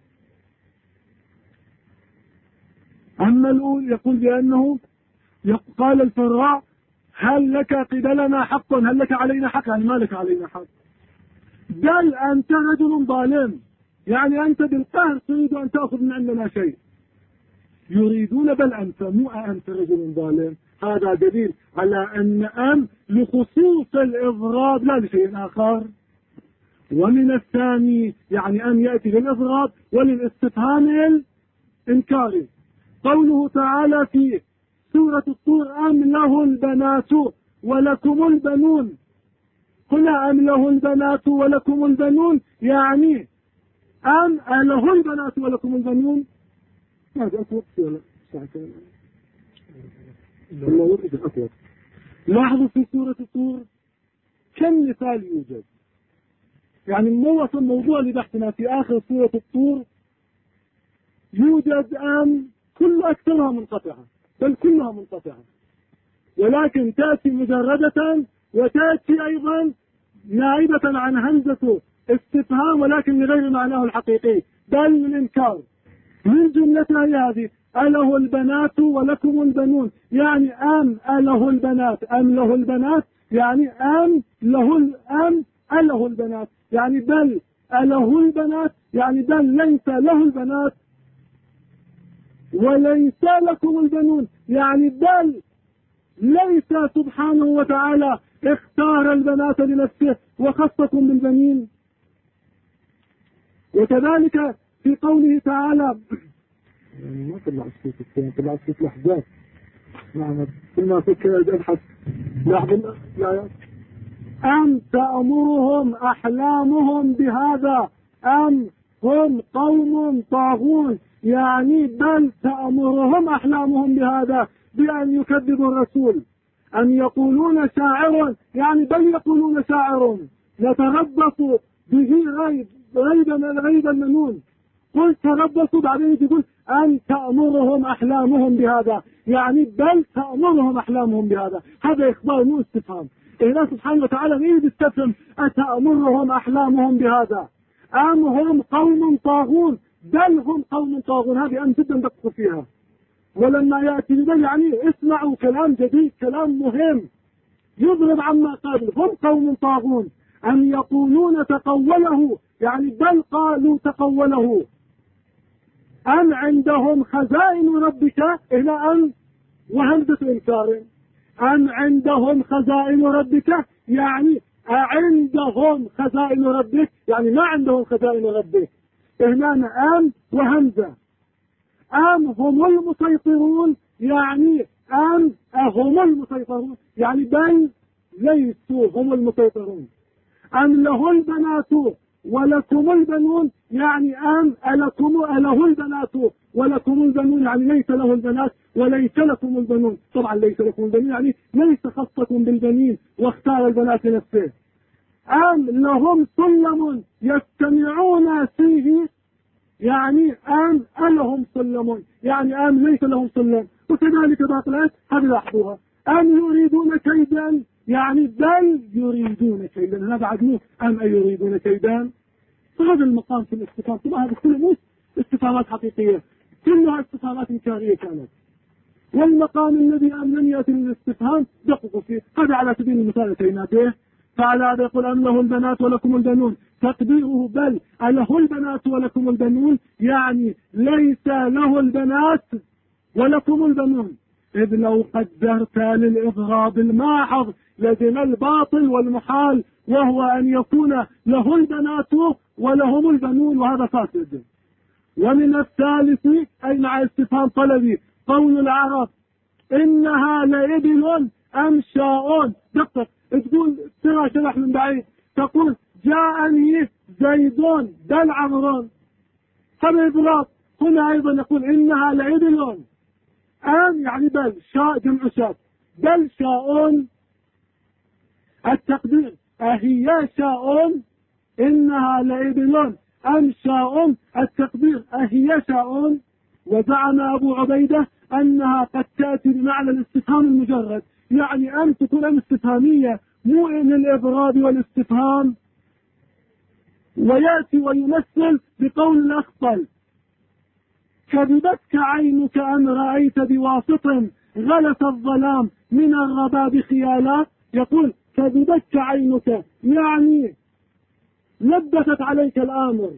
[SPEAKER 1] أما الأول يقول بأنه قال الفراء هل لك قبلنا حق، هل لك علينا حق، يعني ما لك علينا حق، بل أنت رجل ظالم، يعني أنت بالقهر تريد أن تأخذ من عندنا شيء. يريدون بل أنت، مو أنت رجل ظالم. هذا دليل على أن أم لخصوص الإضراب لا لشيء آخر. ومن الثاني يعني أن يأتي للإضراب وللاستفهام الإنكاري. قوله تعالى في سورة الطور أم له البنات ولكم البنون، قل أم له البنات ولكم البنون، يعني أم له البنات ولكم البنون. هذا أطلق ولا ساعتين الله يريد أطلق. لاحظوا في سورة الطور كم مثال يوجد. يعني الموضوع لبحثنا في آخر سورة الطور يوجد كل أكثرها منقطعة، بل كلها منقطعة، ولكن تأتي مجردة وتأتي أيضا نائبة عن همزة استفهام ولكن لغير معناه الحقيقي بل من إنكار. من جملتها هذه أله البنات ولكم البنون، يعني أله البنات له البنات، يعني أله البنات، يعني بل أله البنات، يعني بل ليس له البنات وليس لكم البنون، يعني بل ليس سبحانه وتعالى اختار البنات لنفسه وخصكم بالبنين. وكذلك في قوله تعالى ما طلع الصوت الثاني، طلع صوت الأحزاب. نعم كل ما فكر أبحث لاحظوا أم تأمرهم أحلامهم بهذا أم هم قوم طاغون، يعني بل تأمرهم أحلامهم بهذا بأن يكذبوا الرسول. أم يقولون شاعر، يعني بل يقولون شاعر نتربص به ريبا منون. قل تربصوا بعدين تقول أن تأمرهم أحلامهم بهذا، يعني بل تأمرهم أحلامهم بهذا. هذا إخبار مو استفهام. الله سبحانه وتعالى يريد يستفهم أتأمرهم أحلامهم بهذا أم هم قوم طاغون، بل هم قوم طاغون. هذه أن جدا دققوا فيها. ولما يأتي بل يعني اسمعوا كلام جديد، كلام مهم يضرب عما قبل. هم قوم طاغون. أم يقولون تقوله، يعني بل قالوا تقوله. أم عندهم خزائن ربك، إلى أن وهمزة إنكار. أم عندهم خزائن ربك، يعني عندهم خزائن ربك، يعني ما عندهم خزائن ربك. هنا أم وهمزة. أم هم المسيطرون، يعني أم هم المسيطرون، يعني بل ليسوا هم المسيطرون. أم له البنات ولكم البنون، يعني أم أله البنات ولكم البنون، يعني ليس له البنات وليس لكم البنون. طبعا ليس لكم البنون يعني ليس خصكم بالبنين واختار البنات نفسه. أم لهم سلم يستمعون فيه، يعني أم ألهم سلم، يعني أم ليس لهم سلم. وكذلك باطلات هذه لاحظوها. أم يريدون كيدا، يعني بل يريدون كيدا. هذا بعد مو أم يريدون كيدا. فهذا المقام في الاستفهام طبعا هذا كله مو استفهامات حقيقية، كلها استفهامات إنكارية كانت. والمقام الذي لم يأتي للاستفهام دققوا فيه. هذا على سبيل المثال كلماته. فعلى هذا يقول أم له البنات ولكم البنون، تقديره بل أله البنات ولكم البنون، يعني ليس له البنات ولكم البنون. إذ لو قدرت للإضراب الماحظ لزم الباطل والمحال، وهو أن يكون له البنات ولهم البنون، وهذا فاسد. ومن الثالث أي مع استفهام طلبي قول العرب إنها لإبل أمشاء. دقق تقول ترى شرح من بعيد، تقول جاءني زيدون بل عمرون. هذا إضراب. هنا أيضا يقول إنها لإبل أم يعني بل شاء جمع شاء، بل شاء التقدير أهي شاء، إنها لإبل أم شاء التقدير أهي شاء. وزعم أبو عبيدة أنها قد تأتي بمعنى الاستفهام المجرد، يعني أم تكون أم استفهامية مو للإضراب والاستفهام. ويأتي ويمثل بقول الأخطل كذبتك عينك أن رأيت بواسط غلس الظلام من الرباب خيالا. يقول كذبتك عينك، يعني لبست عليك الآمر،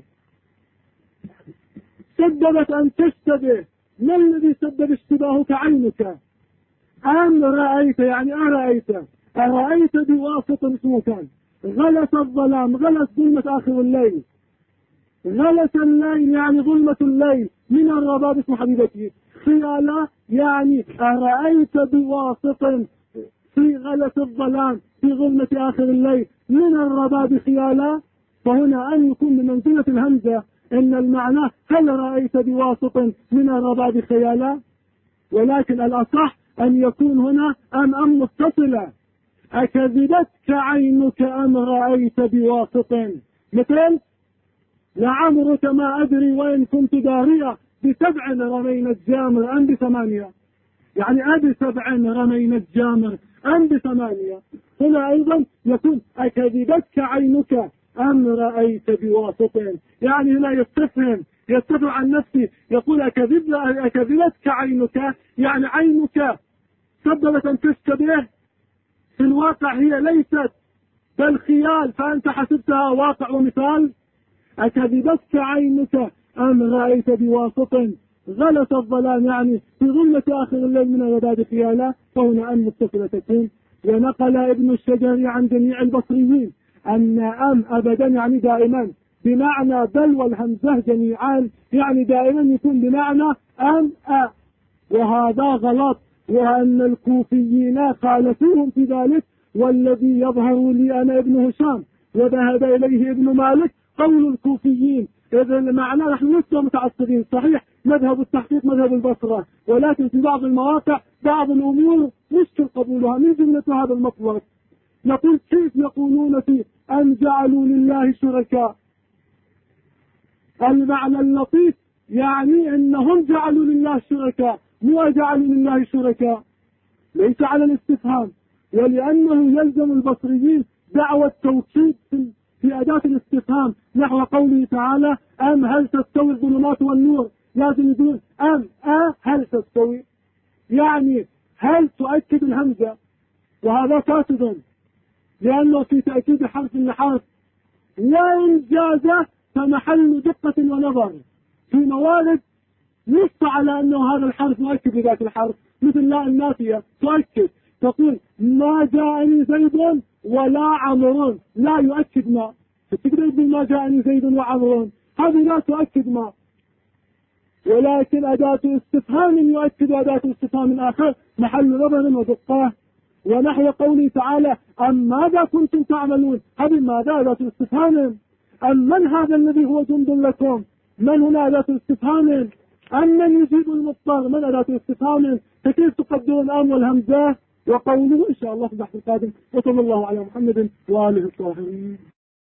[SPEAKER 1] سببت أن تشتبه. ما الذي سبب اشتباهك؟ عينك. أم رأيت يعني أرأيت بواسط اسمه كان. غلس الظلام، غلس ظلمة آخر الليل، غلس الليل يعني ظلمة الليل من الرباب اسم حبيبته. خيالا يعني أرأيت بواسط في غلس الظلام في ظلمة آخر الليل من الرباب خيالا. فهنا أن يكون بمنزلة الهمزة إن المعنى هل رأيت بواسط من الرباب خيالا، ولكن الأصح أن يكون هنا أم متصلة، أكذبتك عينك أم رأيت بواسط، مثل لعمرك ما أدري وإن كنت دارية ب7 رمينا الجامر أم ب8، يعني أب7 رمينا الجامر أم ب8. هنا أيضا يكون أكذبتك عينك أم رأيت بواسط، يعني هنا يستفهم عن نفسه، يقول أكذبتك عينك، يعني عينك سببت أن تشتبه، في الواقع هي ليست بل خيال، فأنت حسبتها واقع ومثال. أكذبتك عينك أم رأيت بواسط، غلس الظلام، يعني في ظلمة آخر الليل من الوداد خيالا، فهنا أم متصلة تكون. ونقل ابن الشجر عن جميع البصريين أن أم أبدا يعني دائما بمعنى بل والهمزة جميعان، يعني دائما يكون بمعنى أم وهذا غلط، وأن الكوفيين خالفوهم في ذلك. والذي يظهر لي أنا ابن هشام وذهب إليه ابن مالك قول الكوفيين، إذا المعنى نحن لسه متعصبين، صحيح مذهب التحقيق مذهب البصرة، ولكن في بعض المواقع بعض الأمور مشكل قبولها من جملة هذا المطلق. نقول كيف يقولون في أن جعلوا لله شركاء؟ المعنى اللطيف يعني أنهم جعلوا لله شركاء، مو جعلوا لله شركاء، ليس على الاستفهام، ولأنه يلزم البصريين دعوة توكيد في أداة الاستفهام، نحو قوله تعالى أم هل تستوي الظلمات والنور، لازم يقول أم هل تستوي، يعني هل تؤكد الهمزة، وهذا فاسد لأنه في تأكيد حرف النحاس، وإن جاز فمحل دقة ونظر في موارد نص على أنه هذا الحرف مؤكد لذات الحرف، مثل لا النافية تؤكد، تقول ما جاءني زيد ولا عمر، لا يؤكد ما، فتقدر تقول ما جاءني زيد وعمر، هذه لا تؤكد ما، ولكن أداة استفهام يؤكد أداة استفهام آخر محل نظر ودقة. ونحو قوله تعالى أم ماذا كنتم تعملون، هذه ماذا أداة استفهام، أم من هذا الذي هو جند لكم، من هنا أداة استفهام، أم من يجيب المضطر، من أداة استفهام، فكيف تقدرون أم والهمزة؟ وقوله إن شاء الله في البحث القادم. وصلى الله على محمد وآله الطاهرين.